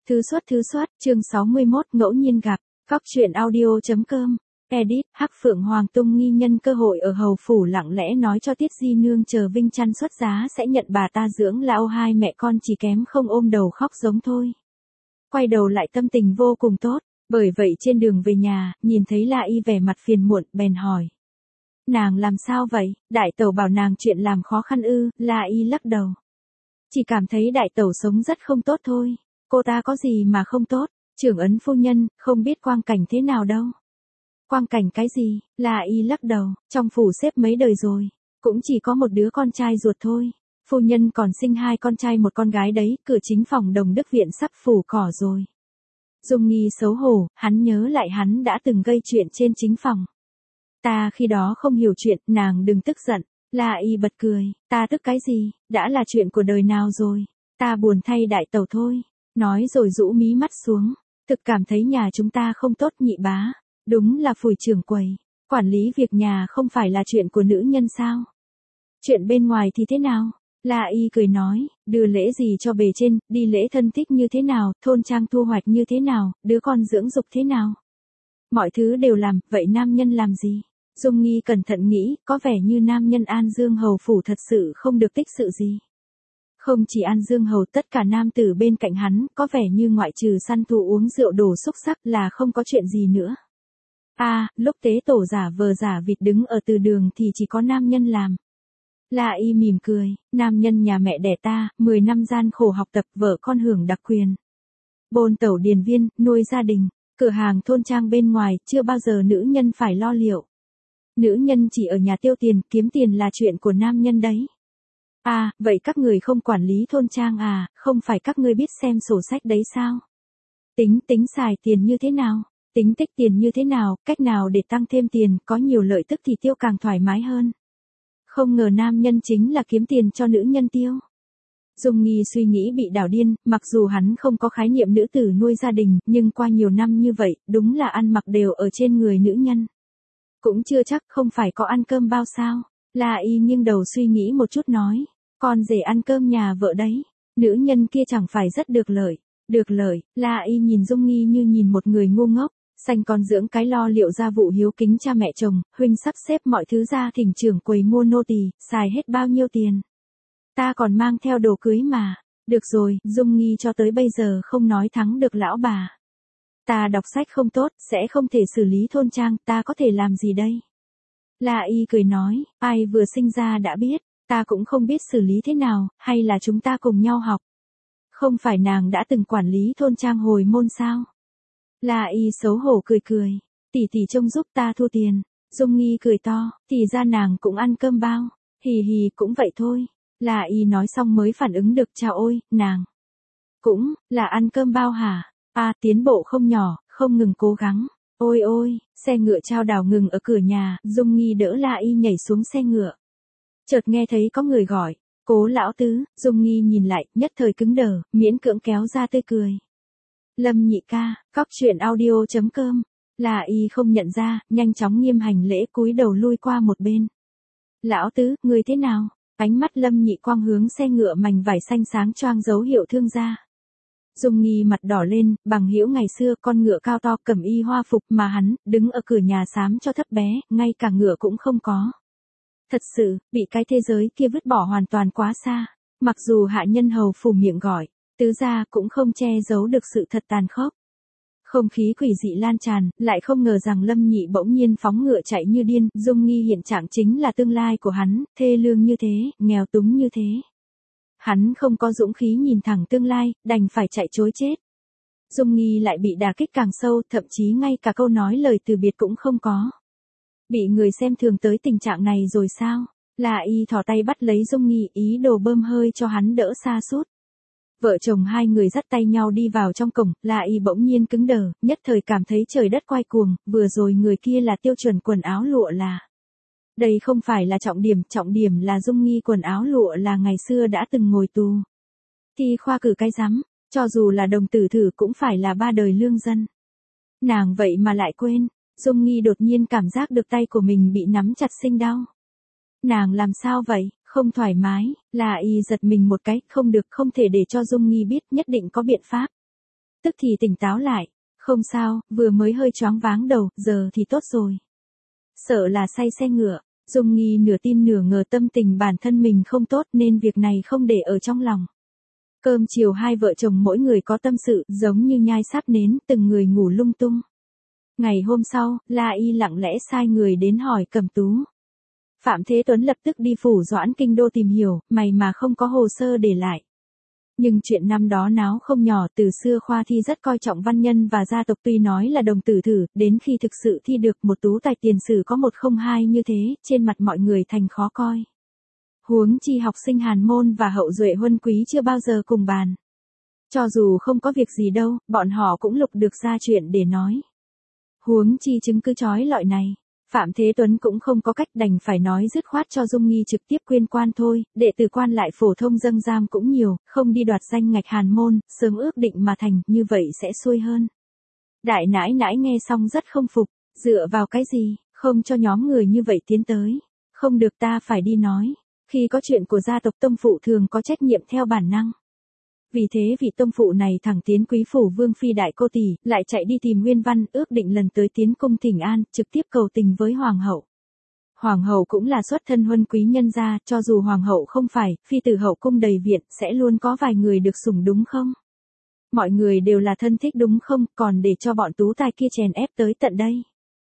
Thư soát, chương 61, ngẫu nhiên gặp, Cóc truyện audio.com, edit, Hắc Phượng Hoàng tung nghi nhân cơ hội ở hầu phủ lặng lẽ nói cho Tiết Di Nương chờ Vinh Chăn xuất giá sẽ nhận bà ta dưỡng lão, hai mẹ con chỉ kém không ôm đầu khóc giống thôi. Quay đầu lại tâm tình vô cùng tốt, bởi vậy trên đường về nhà, nhìn thấy La Y vẻ mặt phiền muộn, bèn hỏi. Nàng làm sao vậy, đại tẩu bảo nàng chuyện làm khó khăn ư? La Y lắc đầu. Chỉ cảm thấy đại tẩu sống rất không tốt thôi. Cô ta có gì mà không tốt, trưởng ấn phu nhân, không biết quang cảnh thế nào đâu. Quang cảnh cái gì, La Y lắc đầu, trong phủ xếp mấy đời rồi, cũng chỉ có một đứa con trai ruột thôi. Phu nhân còn sinh hai con trai một con gái đấy, cửa chính phòng Đồng Đức Viện sắp phủ cỏ rồi. Dung Nghi xấu hổ, hắn nhớ lại hắn đã từng gây chuyện trên chính phòng. Ta khi đó không hiểu chuyện, nàng đừng tức giận. La Y bật cười, ta tức cái gì, đã là chuyện của đời nào rồi, ta buồn thay đại tẩu thôi. Nói rồi rũ mí mắt xuống, thực cảm thấy nhà chúng ta không tốt nhị bá, đúng là phủi trưởng quầy, quản lý việc nhà không phải là chuyện của nữ nhân sao? Chuyện bên ngoài thì thế nào? La Y cười nói, đưa lễ gì cho bề trên, đi lễ thân thích như thế nào, thôn trang thu hoạch như thế nào, đứa con dưỡng dục thế nào? Mọi thứ đều làm, vậy nam nhân làm gì? Dung Nghi cẩn thận nghĩ, có vẻ như nam nhân An Dương Hầu phủ thật sự không được tích sự gì. Không chỉ An Dương Hầu, tất cả nam tử bên cạnh hắn, có vẻ như ngoại trừ săn thú uống rượu đổ xúc sắc là không có chuyện gì nữa. Lúc tế tổ giả vờ giả vịt đứng ở từ đường thì chỉ có nam nhân làm. La Y mỉm cười, nam nhân nhà mẹ đẻ ta, 10 năm gian khổ học tập, vợ con hưởng đặc quyền. Bôn tẩu điền viên, nuôi gia đình, cửa hàng thôn trang bên ngoài, chưa bao giờ nữ nhân phải lo liệu. Nữ nhân chỉ ở nhà tiêu tiền, kiếm tiền là chuyện của nam nhân đấy. Vậy các người không quản lý thôn trang à, không phải các ngươi biết xem sổ sách đấy sao? Tính xài tiền như thế nào? Tính tích tiền như thế nào, cách nào để tăng thêm tiền, có nhiều lợi tức thì tiêu càng thoải mái hơn. Không ngờ nam nhân chính là kiếm tiền cho nữ nhân tiêu. Dung Nghi suy nghĩ bị đảo điên, mặc dù hắn không có khái niệm nữ tử nuôi gia đình, nhưng qua nhiều năm như vậy, đúng là ăn mặc đều ở trên người nữ nhân. Cũng chưa chắc, không phải có ăn cơm bao sao. La Y nghiêng đầu suy nghĩ một chút nói, con rể ăn cơm nhà vợ đấy, nữ nhân kia chẳng phải rất được lợi. Được lợi, La Y nhìn Dung Nghi như nhìn một người ngu ngốc, sanh con dưỡng cái lo liệu gia vụ hiếu kính cha mẹ chồng, huynh sắp xếp mọi thứ ra thỉnh trưởng quầy mua nô tỳ, xài hết bao nhiêu tiền. Ta còn mang theo đồ cưới mà. Được rồi, Dung Nghi cho tới bây giờ không nói thắng được lão bà. Ta đọc sách không tốt, sẽ không thể xử lý thôn trang, ta có thể làm gì đây? La Y cười nói, ai vừa sinh ra đã biết, ta cũng không biết xử lý thế nào, hay là chúng ta cùng nhau học. Không phải nàng đã từng quản lý thôn trang hồi môn sao? La Y xấu hổ cười, tỷ tỷ trông giúp ta thu tiền. Dung Nghi cười to, thì ra nàng cũng ăn cơm bao, hì cũng vậy thôi. La Y nói xong mới phản ứng được, chao ôi, nàng cũng là ăn cơm bao hả? Tiến bộ không nhỏ, không ngừng cố gắng. Ôi, xe ngựa chao đảo ngừng ở cửa nhà, Dung Nghi đỡ La Y nhảy xuống xe ngựa. Chợt nghe thấy có người gọi, Cố lão tứ. Dung Nghi nhìn lại, nhất thời cứng đờ, miễn cưỡng kéo ra tươi cười. Lâm nhị ca, Cóc truyện audio.com. La Y không nhận ra, nhanh chóng nghiêm hành lễ cúi đầu lui qua một bên. Lão tứ, người thế nào? Ánh mắt Lâm nhị quang hướng xe ngựa mảnh vải xanh sáng choang dấu hiệu thương gia. Dung Nghi mặt đỏ lên, bằng hữu ngày xưa con ngựa cao to cẩm y hoa phục mà hắn, đứng ở cửa nhà xám cho thấp bé, ngay cả ngựa cũng không có. Thật sự, bị cái thế giới kia vứt bỏ hoàn toàn quá xa. Mặc dù hạ nhân hầu phủ miệng gọi, tứ gia cũng không che giấu được sự thật tàn khốc. Không khí quỷ dị lan tràn, lại không ngờ rằng Lâm nhị bỗng nhiên phóng ngựa chạy như điên. Dung Nghi hiện trạng chính là tương lai của hắn, thê lương như thế, nghèo túng như thế. Hắn không có dũng khí nhìn thẳng tương lai, đành phải chạy trối chết. Dung Nghi lại bị đả kích càng sâu, thậm chí ngay cả câu nói lời từ biệt cũng không có. Bị người xem thường tới tình trạng này rồi sao? La Y thò tay bắt lấy Dung Nghi, ý đồ bơm hơi cho hắn đỡ sa sút. Vợ chồng hai người dắt tay nhau đi vào trong cổng, La Y bỗng nhiên cứng đờ, nhất thời cảm thấy trời đất quay cuồng, vừa rồi người kia là tiêu chuẩn quần áo lụa là. Đây không phải là trọng điểm là Dung Nghi quần áo lụa là ngày xưa đã từng ngồi tù. Thi khoa cử cái rắm, cho dù là đồng tử thử cũng phải là 3 đời lương dân. Nàng vậy mà lại quên. Dung Nghi đột nhiên cảm giác được tay của mình bị nắm chặt sinh đau. Nàng làm sao vậy, không thoải mái. La Y giật mình một cái, không được, không thể để cho Dung Nghi biết, nhất định có biện pháp. tức thì tỉnh táo lại. Không sao, vừa mới hơi choáng váng đầu, giờ thì tốt rồi. Sợ là say xe ngựa, Dung Nghi nửa tin nửa ngờ tâm tình bản thân mình không tốt nên việc này không để ở trong lòng. Cơm chiều hai vợ chồng mỗi người có tâm sự, giống như nhai sáp nến, từng người ngủ lung tung. Ngày hôm sau, La Y lặng lẽ sai người đến hỏi Cẩm Tú. Phạm Thế Tuấn lập tức đi phủ Doãn kinh đô tìm hiểu, mày mà không có hồ sơ để lại. Nhưng chuyện năm đó náo không nhỏ, từ xưa Khoa Thi rất coi trọng văn nhân và gia tộc, tuy nói là đồng tử thử, đến khi thực sự thi được một tú tài tiền sử có 102 như thế, trên mặt mọi người thành khó coi. Huống chi học sinh hàn môn và hậu duệ huân quý chưa bao giờ cùng bàn. Cho dù không có việc gì đâu, bọn họ cũng lục được ra chuyện để nói. Huống chi chứng cứ chói lọi này, Phạm Thế Tuấn cũng không có cách, đành phải nói dứt khoát cho Dung Nghi trực tiếp quyên quan thôi, đệ tử quan lại phổ thông dâng giam cũng nhiều, không đi đoạt danh ngạch hàn môn, sớm ước định mà thành, như vậy sẽ xuôi hơn. Đại nãi nãi nghe xong rất không phục, dựa vào cái gì, không cho nhóm người như vậy tiến tới. Không được, ta phải đi nói. Khi có chuyện của gia tộc tông phụ thường có trách nhiệm theo bản năng. Vì thế vị tông phụ này thẳng tiến quý phủ vương phi đại cô tỷ, lại chạy đi tìm Nguyên Văn, ước định lần tới tiến cung thỉnh an, trực tiếp cầu tình với hoàng hậu. Hoàng hậu cũng là xuất thân huân quý nhân gia, cho dù hoàng hậu không phải, phi tử hậu cung đầy viện, sẽ luôn có vài người được sủng đúng không? Mọi người đều là thân thích đúng không, còn để cho bọn tú tài kia chèn ép tới tận đây.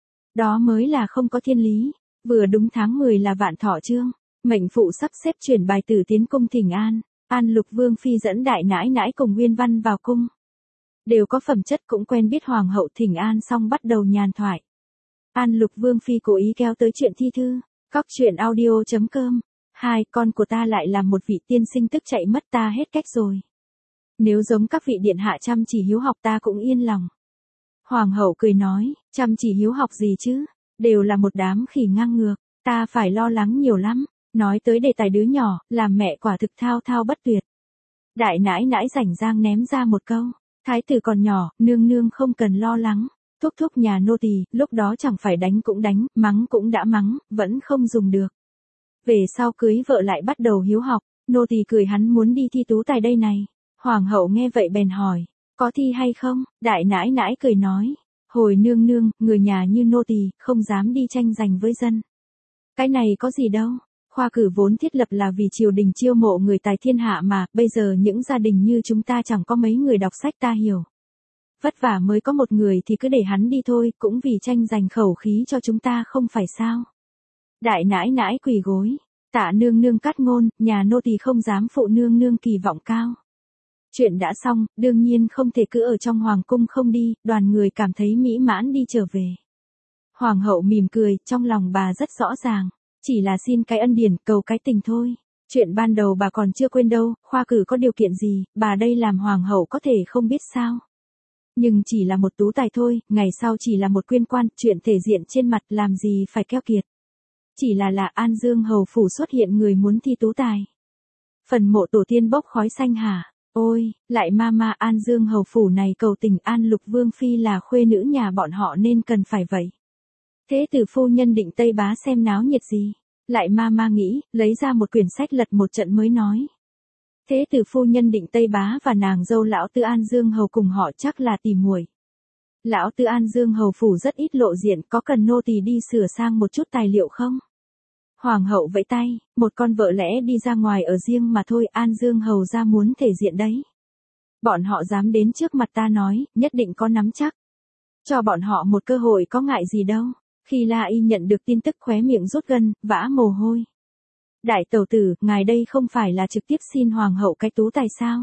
Đó mới là không có thiên lý. Vừa đúng tháng 10 là vạn thọ chương, mệnh phụ sắp xếp chuyển bài tử tiến cung thỉnh an. An Lục Vương phi dẫn đại nãi nãi cùng Nguyên Văn vào cung. Đều có phẩm chất, cũng quen biết hoàng hậu, thỉnh an xong bắt đầu nhàn thoại. An Lục Vương phi cố ý kéo tới chuyện thi thư. Cóc truyện audio.com. Hai, con của ta lại là một vị tiên sinh, tức chạy mất, ta hết cách rồi. Nếu giống các vị điện hạ chăm chỉ hiếu học ta cũng yên lòng. Hoàng hậu cười nói, chăm chỉ hiếu học gì chứ, đều là một đám khỉ ngang ngược, ta phải lo lắng nhiều lắm. Nói tới đề tài đứa nhỏ, làm mẹ quả thực thao thao bất tuyệt. Đại nãi nãi rảnh rang ném ra một câu, thái tử còn nhỏ, nương nương không cần lo lắng. Thúc thúc nhà nô tỳ, lúc đó chẳng phải đánh cũng đánh, mắng cũng đã mắng, vẫn không dùng được. Về sau cưới vợ lại bắt đầu hiếu học, nô tỳ cười hắn muốn đi thi tú tài đây này. Hoàng hậu nghe vậy bèn hỏi, có thi hay không? Đại nãi nãi cười nói, hồi nương nương, người nhà như nô tỳ, không dám đi tranh giành với dân. Cái này có gì đâu. Khoa cử vốn thiết lập là vì triều đình chiêu mộ người tài thiên hạ mà, bây giờ những gia đình như chúng ta chẳng có mấy người đọc sách, ta hiểu. Vất vả mới có một người thì cứ để hắn đi thôi, cũng vì tranh giành khẩu khí cho chúng ta không phải sao. Đại nãi nãi quỳ gối, tạ nương nương cắt ngôn, nhà nô tỳ không dám phụ nương nương kỳ vọng cao. Chuyện đã xong, đương nhiên không thể cứ ở trong hoàng cung không đi, đoàn người cảm thấy mỹ mãn đi trở về. Hoàng hậu mỉm cười, trong lòng bà rất rõ ràng. Chỉ là xin cái ân điển, cầu cái tình thôi. Chuyện ban đầu bà còn chưa quên đâu, khoa cử có điều kiện gì, bà đây làm hoàng hậu có thể không biết sao. Nhưng chỉ là một tú tài thôi, ngày sau chỉ là một quyên quan, chuyện thể diện trên mặt làm gì phải keo kiệt. Chỉ là An Dương hầu phủ xuất hiện người muốn thi tú tài. Phần mộ tổ tiên bốc khói xanh hả? Ôi, lại ma An Dương hầu phủ này cầu tình An Lục Vương phi là khuê nữ nhà bọn họ nên cần phải vậy. Thế tử phu nhân định Tây Bá xem náo nhiệt gì, lại ma nghĩ, lấy ra một quyển sách lật một trận mới nói. Thế tử phu nhân định Tây Bá và nàng dâu lão tư An Dương hầu cùng họ chắc là tỉ muội. Lão tư An Dương hầu phủ rất ít lộ diện, có cần nô tỳ đi sửa sang một chút tài liệu không? Hoàng hậu vẫy tay, một con vợ lẽ đi ra ngoài ở riêng mà thôi, An Dương hầu ra muốn thể diện đấy. Bọn họ dám đến trước mặt ta nói, nhất định có nắm chắc. Cho bọn họ một cơ hội có ngại gì đâu. Khi La Y nhận được tin tức khóe miệng rút gân, vã mồ hôi. Đại tẩu tử, ngài đây không phải là trực tiếp xin hoàng hậu cái tú tài sao?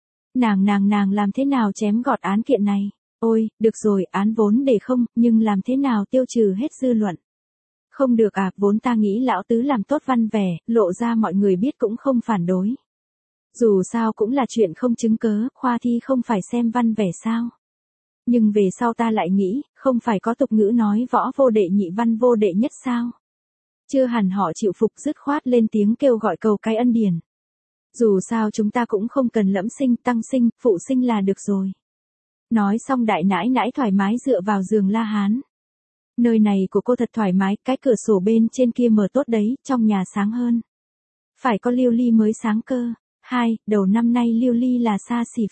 Nàng làm thế nào chém gọt án kiện này? Ôi, được rồi, án vốn để không, nhưng làm thế nào tiêu trừ hết dư luận? Không được à, vốn ta nghĩ lão tứ làm tốt văn vẻ, lộ ra mọi người biết cũng không phản đối. Dù sao cũng là chuyện không chứng cớ, khoa thi không phải xem văn vẻ sao? Nhưng về sau ta lại nghĩ, không phải có tục ngữ nói võ vô đệ nhị văn vô đệ nhất sao? Chưa hẳn họ chịu phục, dứt khoát lên tiếng kêu gọi cầu cái ân điển. Dù sao chúng ta cũng không cần lẫm sinh, tăng sinh, phụ sinh là được rồi. Nói xong đại nãi nãi thoải mái dựa vào giường La Hán. Nơi này của cô thật thoải mái, cái cửa sổ bên trên kia mở tốt đấy, trong nhà sáng hơn. Phải có liêu ly mới sáng cơ. Hai, đầu năm nay liêu ly là xa xỉ phẩm.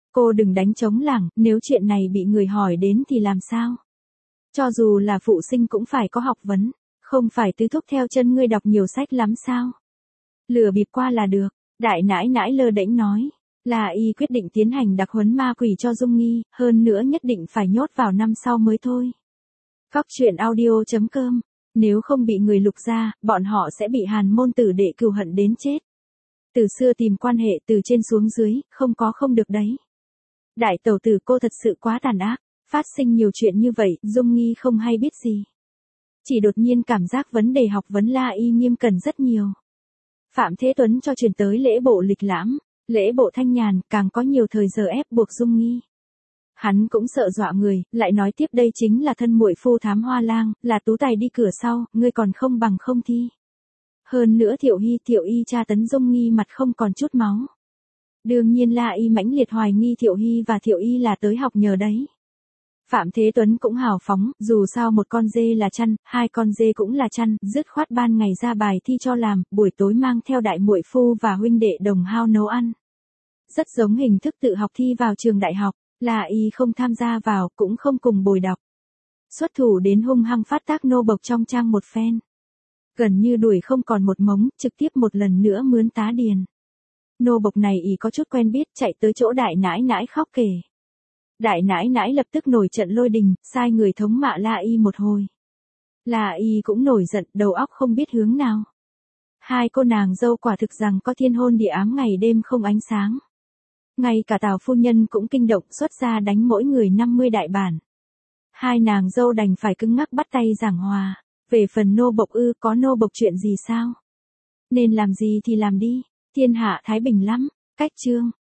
Cô đừng đánh trống lảng, nếu chuyện này bị người hỏi đến thì làm sao? Cho dù là phụ sinh cũng phải có học vấn, không phải tứ thúc theo chân ngươi đọc nhiều sách lắm sao? Lừa bịp qua là được, đại nãi nãi lơ đễnh nói. La Y quyết định tiến hành đặc huấn ma quỷ cho Dung Nghi, hơn nữa nhất định phải nhốt vào năm sau mới thôi. Góc truyện audio.com. Nếu không bị người lục ra, bọn họ sẽ bị Hàn môn tử đệ cừu hận đến chết. Từ xưa tìm quan hệ từ trên xuống dưới, không có không được đấy. Đại tẩu tử cô thật sự quá tàn ác, phát sinh nhiều chuyện như vậy, Dung Nghi không hay biết gì. Chỉ đột nhiên cảm giác vấn đề học vấn La Y nghiêm cẩn rất nhiều. Phạm Thế Tuấn cho truyền tới lễ bộ lịch lãm, lễ bộ thanh nhàn, càng có nhiều thời giờ ép buộc Dung Nghi. Hắn cũng sợ dọa người, lại nói tiếp đây chính là thân muội phu thám hoa lang, là tú tài đi cửa sau, ngươi còn không bằng không thi. Hơn nữa Thiệu Y tra tấn Dung Nghi mặt không còn chút máu. Đương nhiên La Y mãnh liệt hoài nghi Thiệu Y là tới học nhờ đấy. Phạm Thế Tuấn cũng hào phóng, dù sao một con dê là chăn, hai con dê cũng là chăn, dứt khoát ban ngày ra bài thi cho làm, buổi tối mang theo đại muội phu và huynh đệ đồng hao nấu ăn. Rất giống hình thức tự học thi vào trường đại học, La Y không tham gia vào, cũng không cùng bồi đọc. Xuất thủ đến hung hăng phát tác nô bộc trong trang một phen. Gần như đuổi không còn một mống, trực tiếp một lần nữa mướn tá điền. Nô bộc này ý có chút quen biết, chạy tới chỗ đại nãi nãi khóc kể. Đại nãi nãi lập tức nổi trận lôi đình, sai người thống mạ La Y một hồi. La Y cũng nổi giận, đầu óc không biết hướng nào. Hai cô nàng dâu quả thực rằng có thiên hôn địa ám ngày đêm không ánh sáng. Ngay cả Tào phu nhân cũng kinh động xuất ra đánh mỗi người 50 đại bản. Hai nàng dâu đành phải cứng ngắc bắt tay giảng hòa. Về phần nô bộc có nô bộc chuyện gì sao? Nên làm gì thì làm đi, thiên hạ thái bình lắm. Cách chương